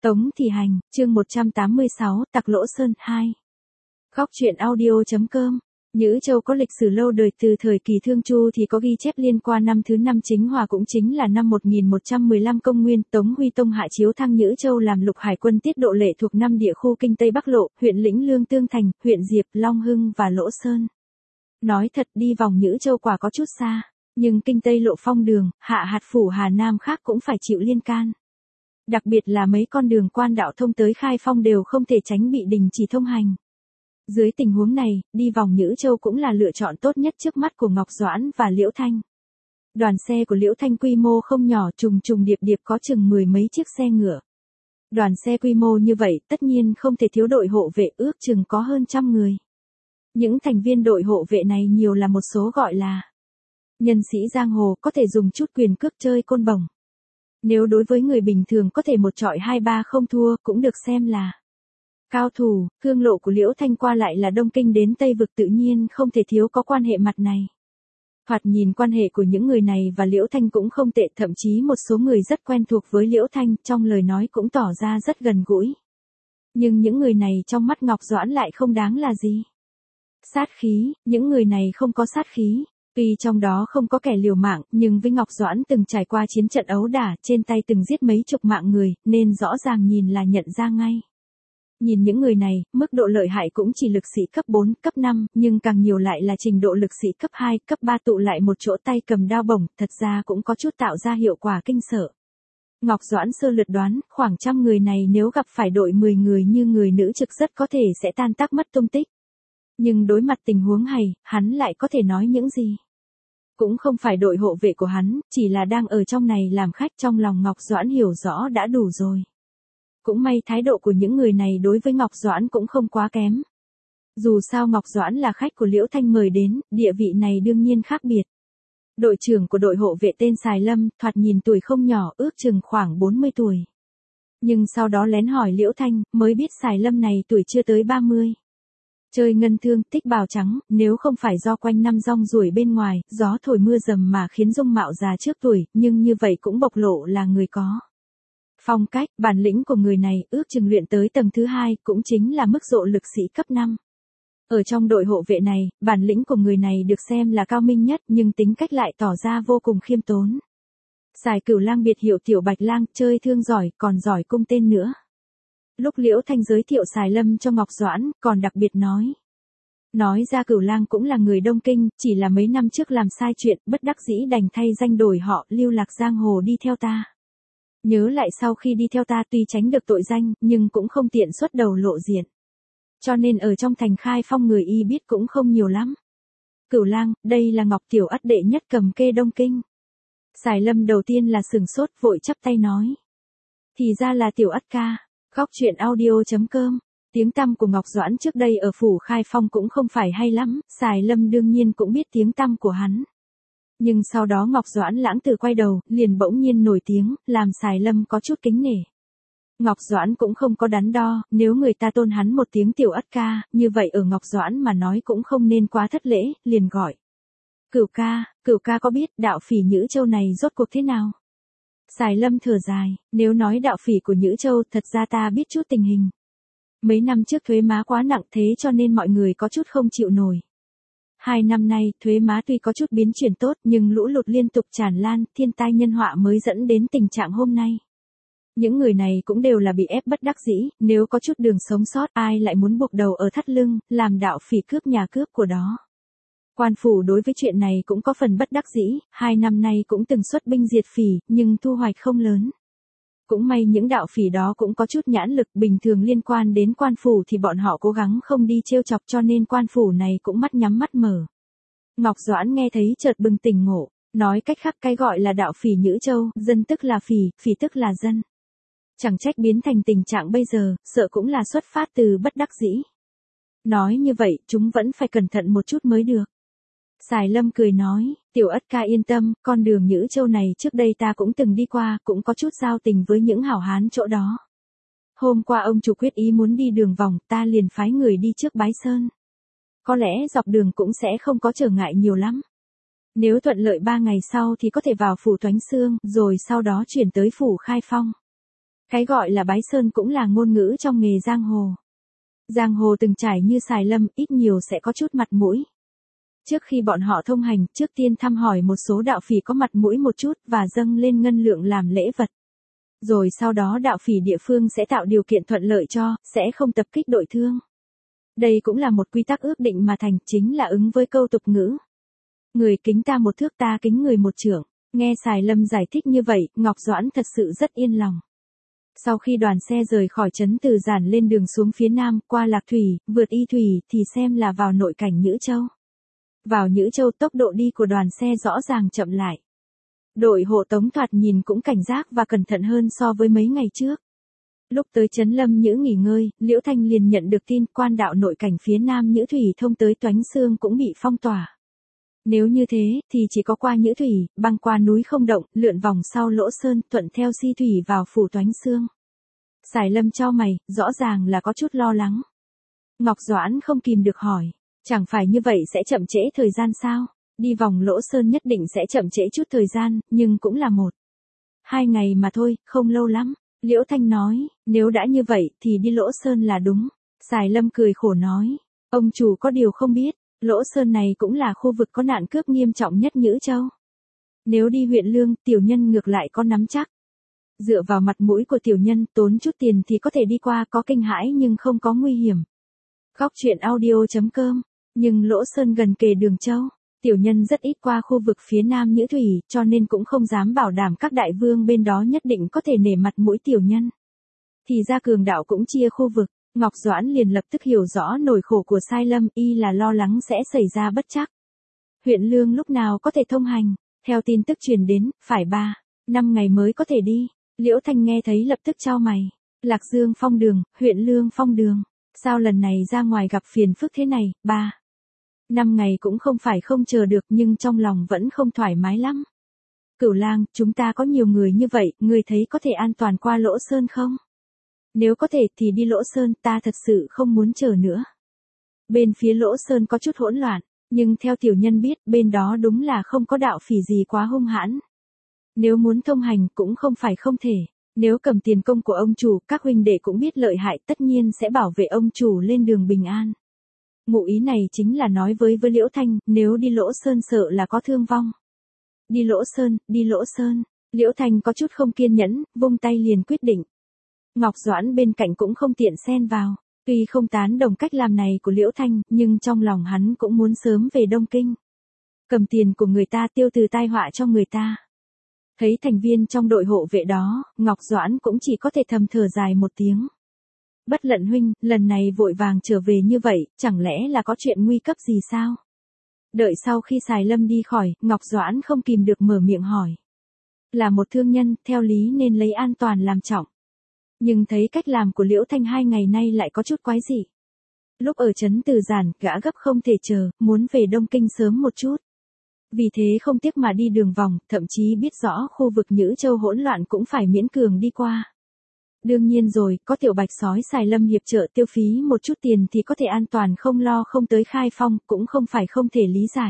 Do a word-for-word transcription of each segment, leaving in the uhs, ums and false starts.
Tống Thị Hành, chương một trăm tám mươi sáu, Tặc Lỗ Sơn hai. Góc truyện audio.com. Nhữ Châu có lịch sử lâu đời, từ thời kỳ Thương Chu thì có ghi chép liên quan năm thứ năm Chính Hòa, cũng chính là năm một nghìn một trăm mười lăm công nguyên, Tống Huy Tông hạ chiếu thăng Nhữ Châu làm lục hải quân tiết độ lệ thuộc năm địa khu kinh Tây Bắc Lộ, huyện Lĩnh Lương Tương Thành, huyện Diệp, Long Hưng và Lỗ Sơn. Nói thật, đi vòng Nhữ Châu quả có chút xa, nhưng kinh Tây Lộ phong đường, hạ hạt phủ Hà Nam khác cũng phải chịu liên can. Đặc biệt là mấy con đường quan đạo thông tới Khai Phong đều không thể tránh bị đình chỉ thông hành. Dưới tình huống này, đi vòng Nhữ Châu cũng là lựa chọn tốt nhất trước mắt của Ngọc Doãn và Liễu Thanh. Đoàn xe của Liễu Thanh quy mô không nhỏ, trùng trùng điệp điệp có chừng mười mấy chiếc xe ngựa. Đoàn xe quy mô như vậy tất nhiên không thể thiếu đội hộ vệ, ước chừng có hơn trăm người. Những thành viên đội hộ vệ này nhiều là một số gọi là nhân sĩ giang hồ, có thể dùng chút quyền cước chơi côn bổng. Nếu đối với người bình thường có thể một trọi hai ba không thua, cũng được xem là cao thủ. Cương lộ của Liễu Thanh qua lại là Đông Kinh đến Tây Vực, tự nhiên không thể thiếu có quan hệ mặt này. Thoạt nhìn quan hệ của những người này và Liễu Thanh cũng không tệ, thậm chí một số người rất quen thuộc với Liễu Thanh, trong lời nói cũng tỏ ra rất gần gũi. Nhưng những người này trong mắt Ngọc Doãn lại không đáng là gì. Sát khí, những người này không có sát khí. Tuy trong đó không có kẻ liều mạng, nhưng với Ngọc Doãn từng trải qua chiến trận ấu đả, trên tay từng giết mấy chục mạng người, nên rõ ràng nhìn là nhận ra ngay. Nhìn những người này, mức độ lợi hại cũng chỉ lực sĩ cấp bốn, cấp năm, nhưng càng nhiều lại là trình độ lực sĩ cấp hai, cấp ba tụ lại một chỗ, tay cầm đao bổng, thật ra cũng có chút tạo ra hiệu quả kinh sợ. Ngọc Doãn sơ lược đoán, khoảng trăm người này nếu gặp phải đội mười người như người nữ trực rất có thể sẽ tan tác mất tung tích. Nhưng đối mặt tình huống này, hắn lại có thể nói những gì? Cũng không phải đội hộ vệ của hắn, chỉ là đang ở trong này làm khách, trong lòng Ngọc Doãn hiểu rõ đã đủ rồi. Cũng may thái độ của những người này đối với Ngọc Doãn cũng không quá kém. Dù sao Ngọc Doãn là khách của Liễu Thanh mời đến, địa vị này đương nhiên khác biệt. Đội trưởng của đội hộ vệ tên Sài Lâm, thoạt nhìn tuổi không nhỏ, ước chừng khoảng bốn mươi tuổi. Nhưng sau đó lén hỏi Liễu Thanh, mới biết Sài Lâm này tuổi chưa tới ba mươi. Chơi ngân thương, tích bào trắng, nếu không phải do quanh năm rong ruổi bên ngoài, gió thổi mưa dầm mà khiến dung mạo già trước tuổi, nhưng như vậy cũng bộc lộ là người có phong cách, bản lĩnh của người này, ước chừng luyện tới tầng thứ hai, cũng chính là mức độ lực sĩ cấp năm. Ở trong đội hộ vệ này, bản lĩnh của người này được xem là cao minh nhất, nhưng tính cách lại tỏ ra vô cùng khiêm tốn. Sài Cửu Lang biệt hiệu Tiểu Bạch Lang, chơi thương giỏi, còn giỏi cung tên nữa. Lúc Liễu Thanh giới thiệu Sài Lâm cho Ngọc Doãn, còn đặc biệt nói. Nói ra Cửu Lang cũng là người Đông Kinh, chỉ là mấy năm trước làm sai chuyện, bất đắc dĩ đành thay danh đổi họ, lưu lạc giang hồ đi theo ta. Nhớ lại sau khi đi theo ta tuy tránh được tội danh, nhưng cũng không tiện xuất đầu lộ diện. Cho nên ở trong thành Khai Phong người y biết cũng không nhiều lắm. Cửu Lang, đây là Ngọc Tiểu Ất đệ nhất cầm kê Đông Kinh. Sài Lâm đầu tiên là sừng sốt, vội chắp tay nói. Thì ra là Tiểu Ất ca. Góc truyện audio.com. Tiếng tăm của Ngọc Doãn trước đây ở phủ Khai Phong cũng không phải hay lắm, Sài Lâm đương nhiên cũng biết tiếng tăm của hắn. Nhưng sau đó Ngọc Doãn lãng tử quay đầu, liền bỗng nhiên nổi tiếng, làm Sài Lâm có chút kính nể. Ngọc Doãn cũng không có đắn đo, nếu người ta tôn hắn một tiếng Tiểu Ất ca, như vậy ở Ngọc Doãn mà nói cũng không nên quá thất lễ, liền gọi. Cửu ca, Cửu ca có biết đạo phỉ Nhữ Châu này rốt cuộc thế nào? Sài Lâm thở dài, nếu nói đạo phỉ của Nhữ Châu, thật ra ta biết chút tình hình. Mấy năm trước thuế má quá nặng, thế cho nên mọi người có chút không chịu nổi. Hai năm nay, thuế má tuy có chút biến chuyển tốt, nhưng lũ lụt liên tục tràn lan, thiên tai nhân họa mới dẫn đến tình trạng hôm nay. Những người này cũng đều là bị ép bất đắc dĩ, nếu có chút đường sống sót, ai lại muốn buộc đầu ở thắt lưng, làm đạo phỉ cướp nhà cướp của đó. Quan phủ đối với chuyện này cũng có phần bất đắc dĩ, hai năm nay cũng từng xuất binh diệt phỉ, nhưng thu hoạch không lớn. Cũng may những đạo phỉ đó cũng có chút nhãn lực, bình thường liên quan đến quan phủ thì bọn họ cố gắng không đi trêu chọc, cho nên quan phủ này cũng mắt nhắm mắt mở. Ngọc Doãn nghe thấy chợt bừng tỉnh ngộ, nói cách khác cái gọi là đạo phỉ Nhữ Châu, dân tức là phỉ, phỉ tức là dân. Chẳng trách biến thành tình trạng bây giờ, sợ cũng là xuất phát từ bất đắc dĩ. Nói như vậy, chúng vẫn phải cẩn thận một chút mới được. Sài Lâm cười nói, Tiểu Ất ca yên tâm, con đường Nhữ Châu này trước đây ta cũng từng đi qua, cũng có chút giao tình với những hảo hán chỗ đó. Hôm qua ông chủ quyết ý muốn đi đường vòng, ta liền phái người đi trước Bái Sơn. Có lẽ dọc đường cũng sẽ không có trở ngại nhiều lắm. Nếu thuận lợi ba ngày sau thì có thể vào phủ Toánh Xương, rồi sau đó chuyển tới phủ Khai Phong. Cái gọi là bái sơn cũng là ngôn ngữ trong nghề giang hồ. Giang hồ từng trải như Sài Lâm, ít nhiều sẽ có chút mặt mũi. Trước khi bọn họ thông hành, trước tiên thăm hỏi một số đạo phỉ có mặt mũi một chút và dâng lên ngân lượng làm lễ vật. Rồi sau đó đạo phỉ địa phương sẽ tạo điều kiện thuận lợi cho, sẽ không tập kích đội thương. Đây cũng là một quy tắc ước định mà thành, chính là ứng với câu tục ngữ. Người kính ta một thước, ta kính người một trượng. Nghe Sài Lâm giải thích như vậy, Ngọc Doãn thật sự rất yên lòng. Sau khi đoàn xe rời khỏi trấn Từ Giản lên đường xuống phía nam, qua Lạc Thủy, vượt Y Thủy thì xem là vào nội cảnh Nhữ Châu. Vào Nhữ Châu tốc độ đi của đoàn xe rõ ràng chậm lại. Đội hộ tống thoạt nhìn cũng cảnh giác và cẩn thận hơn so với mấy ngày trước. Lúc tới trấn Lâm Nhữ nghỉ ngơi, Liễu Thanh liền nhận được tin quan đạo nội cảnh phía nam Nhữ Thủy thông tới Toánh Xương cũng bị phong tỏa. Nếu như thế, thì chỉ có qua Nhữ Thủy, băng qua núi Không Động, lượn vòng sau Lỗ Sơn, thuận theo Si Thủy vào phủ Toánh Xương. Sài Lâm chau mày, rõ ràng là có chút lo lắng. Ngọc Doãn không kìm được hỏi, chẳng phải như vậy sẽ chậm trễ thời gian sao? Đi vòng Lỗ Sơn nhất định sẽ chậm trễ chút thời gian, nhưng cũng là một. Hai ngày mà thôi, không lâu lắm. Liễu Thanh nói, nếu đã như vậy thì đi Lỗ Sơn là đúng. Sài Lâm cười khổ nói, ông chủ có điều không biết, Lỗ Sơn này cũng là khu vực có nạn cướp nghiêm trọng nhất Nhữ Châu. Nếu đi huyện Lương, tiểu nhân ngược lại có nắm chắc. Dựa vào mặt mũi của tiểu nhân, tốn chút tiền thì có thể đi qua, có kinh hãi nhưng không có nguy hiểm. Góc truyện audio chấm com, nhưng Lỗ Sơn gần kề Đường Châu. Tiểu nhân rất ít qua khu vực phía nam Nhữ Thủy, cho nên cũng không dám bảo đảm các đại vương bên đó nhất định có thể nể mặt mũi tiểu nhân. Thì ra cường đạo cũng chia khu vực, Ngọc Doãn liền lập tức hiểu rõ nỗi khổ của Sai Lâm, y là lo lắng sẽ xảy ra bất trắc. Huyện Lương lúc nào có thể thông hành, theo tin tức truyền đến, phải ba, năm ngày mới có thể đi. Liễu Thanh nghe thấy lập tức chau mày, Lạc Dương phong đường, huyện Lương phong đường, sao lần này ra ngoài gặp phiền phức thế này, ba. Năm ngày cũng không phải không chờ được nhưng trong lòng vẫn không thoải mái lắm. Cửu Lang, chúng ta có nhiều người như vậy, ngươi thấy có thể an toàn qua Lỗ Sơn không? Nếu có thể thì đi Lỗ Sơn, ta thật sự không muốn chờ nữa. Bên phía Lỗ Sơn có chút hỗn loạn, nhưng theo tiểu nhân biết, bên đó đúng là không có đạo phỉ gì quá hung hãn. Nếu muốn thông hành cũng không phải không thể, nếu cầm tiền công của ông chủ, các huynh đệ cũng biết lợi hại tất nhiên sẽ bảo vệ ông chủ lên đường bình an. Ngụ ý này chính là nói với với Liễu Thanh, nếu đi Lỗ Sơn sợ là có thương vong. Đi Lỗ Sơn, đi Lỗ Sơn, Liễu Thanh có chút không kiên nhẫn, vung tay liền quyết định. Ngọc Doãn bên cạnh cũng không tiện xen vào, tuy không tán đồng cách làm này của Liễu Thanh, nhưng trong lòng hắn cũng muốn sớm về Đông Kinh. Cầm tiền của người ta tiêu từ tai họa cho người ta. Thấy thành viên trong đội hộ vệ đó, Ngọc Doãn cũng chỉ có thể thầm thở dài một tiếng. Bất Lận huynh, lần này vội vàng trở về như vậy, chẳng lẽ là có chuyện nguy cấp gì sao? Đợi sau khi Sài Lâm đi khỏi, Ngọc Doãn không kìm được mở miệng hỏi. Là một thương nhân, theo lý nên lấy an toàn làm trọng. Nhưng thấy cách làm của Liễu Thanh hai ngày nay lại có chút quái dị. Lúc ở trấn Từ Giản, gã gấp không thể chờ, muốn về Đông Kinh sớm một chút. Vì thế không tiếc mà đi đường vòng, thậm chí biết rõ khu vực Nhữ Châu hỗn loạn cũng phải miễn cường đi qua. Đương nhiên rồi, có tiểu bạch sói Sài Lâm hiệp trợ tiêu phí một chút tiền thì có thể an toàn không lo không tới Khai Phong, cũng không phải không thể lý giải.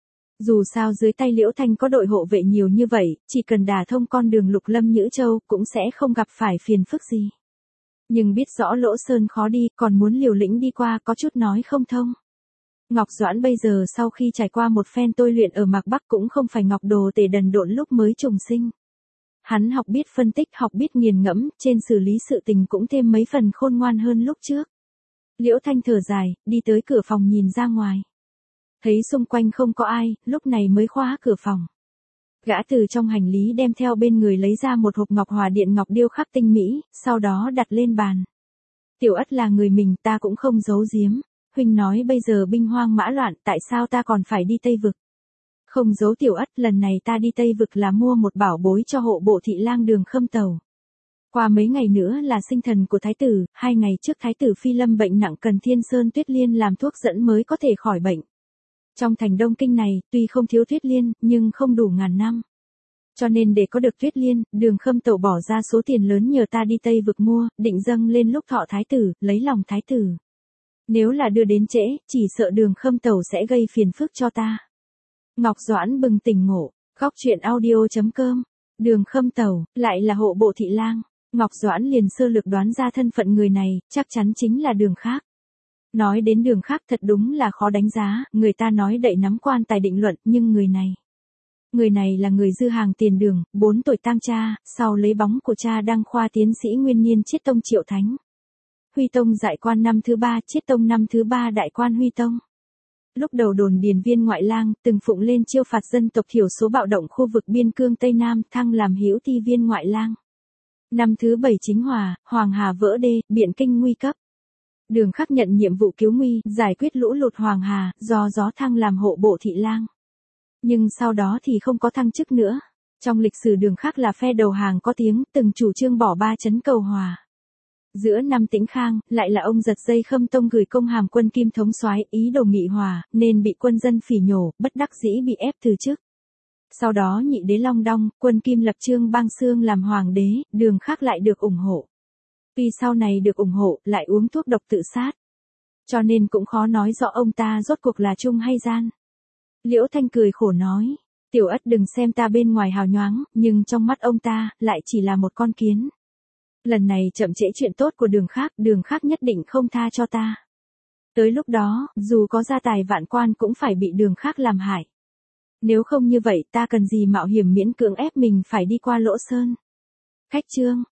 Dù sao dưới tay Liễu Thanh có đội hộ vệ nhiều như vậy, chỉ cần đả thông con đường Lục Lâm Nhữ Châu cũng sẽ không gặp phải phiền phức gì. Nhưng biết rõ Lỗ Sơn khó đi, còn muốn liều lĩnh đi qua có chút nói không thông. Ngọc Doãn bây giờ sau khi trải qua một phen tôi luyện ở Mạc Bắc cũng không phải Ngọc Đồ Tể đần độn lúc mới trùng sinh. Hắn học biết phân tích, học biết nghiền ngẫm, trên xử lý sự tình cũng thêm mấy phần khôn ngoan hơn lúc trước. Liễu Thanh thở dài, đi tới cửa phòng nhìn ra ngoài. Thấy xung quanh không có ai, lúc này mới khóa cửa phòng. Gã từ trong hành lý đem theo bên người lấy ra một hộp ngọc hòa điện ngọc điêu khắc tinh mỹ, sau đó đặt lên bàn. Tiểu Ất là người mình, ta cũng không giấu giếm. Huynh nói bây giờ binh hoang mã loạn, tại sao ta còn phải đi Tây Vực? Không giấu Tiểu Ất, lần này ta đi Tây Vực là mua một bảo bối cho hộ bộ thị lang Đường Khâm Tầu. Qua mấy ngày nữa là sinh thần của thái tử, hai ngày trước thái tử Phi Lâm bệnh nặng cần Thiên Sơn Tuyết Liên làm thuốc dẫn mới có thể khỏi bệnh. Trong thành Đông Kinh này, tuy không thiếu Tuyết Liên, nhưng không đủ ngàn năm. Cho nên để có được Tuyết Liên, Đường Khâm Tầu bỏ ra số tiền lớn nhờ ta đi Tây Vực mua, định dâng lên lúc thọ thái tử, lấy lòng thái tử. Nếu là đưa đến trễ, chỉ sợ Đường Khâm Tầu sẽ gây phiền phức cho ta. Ngọc Doãn bừng tỉnh ngộ, góc truyện audio chấm com, Đường Khâm Tầu, lại là hộ bộ thị lang. Ngọc Doãn liền sơ lược đoán ra thân phận người này, chắc chắn chính là Đường Khác. Nói đến Đường Khác thật đúng là khó đánh giá, người ta nói đậy nắm quan tài định luận, nhưng người này. Người này là người dư hàng tiền Đường, bốn tuổi tang cha, sau lấy bóng của cha đăng khoa tiến sĩ nguyên niên chiết tông Triệu Thánh. Huy Tông dại quan năm thứ ba, chiết tông năm thứ ba đại quan Huy Tông. Lúc đầu đồn điền viên ngoại lang, từng phụng lên chiêu phạt dân tộc thiểu số bạo động khu vực biên cương Tây Nam, thăng làm hữu thi viên ngoại lang. Năm thứ bảy chính hòa, Hoàng Hà vỡ đê, Biện Kinh nguy cấp. Đường Khác nhận nhiệm vụ cứu nguy, giải quyết lũ lụt Hoàng Hà, do gió thăng làm hộ bộ thị lang. Nhưng sau đó thì không có thăng chức nữa. Trong lịch sử Đường Khác là phe đầu hàng có tiếng, từng chủ trương bỏ ba chấn cầu hòa. Giữa năm Tĩnh Khang, lại là ông giật dây Khâm Tông gửi công hàm quân Kim thống soái ý đồ nghị hòa, nên bị quân dân phỉ nhổ, bất đắc dĩ bị ép từ chức. Sau đó nhị đế Long Đong, quân Kim lập Trương Bang Xương làm hoàng đế, Đường Khác lại được ủng hộ. Vì sau này được ủng hộ, lại uống thuốc độc tự sát. Cho nên cũng khó nói rõ ông ta rốt cuộc là trung hay gian. Liễu Thanh cười khổ nói, Tiểu Ất đừng xem ta bên ngoài hào nhoáng, nhưng trong mắt ông ta, lại chỉ là một con kiến. Lần này chậm trễ chuyện tốt của Đường Khác, Đường Khác nhất định không tha cho ta. Tới lúc đó, dù có gia tài vạn quan cũng phải bị Đường Khác làm hại. Nếu không như vậy ta cần gì mạo hiểm miễn cưỡng ép mình phải đi qua Lỗ Sơn. Khách chương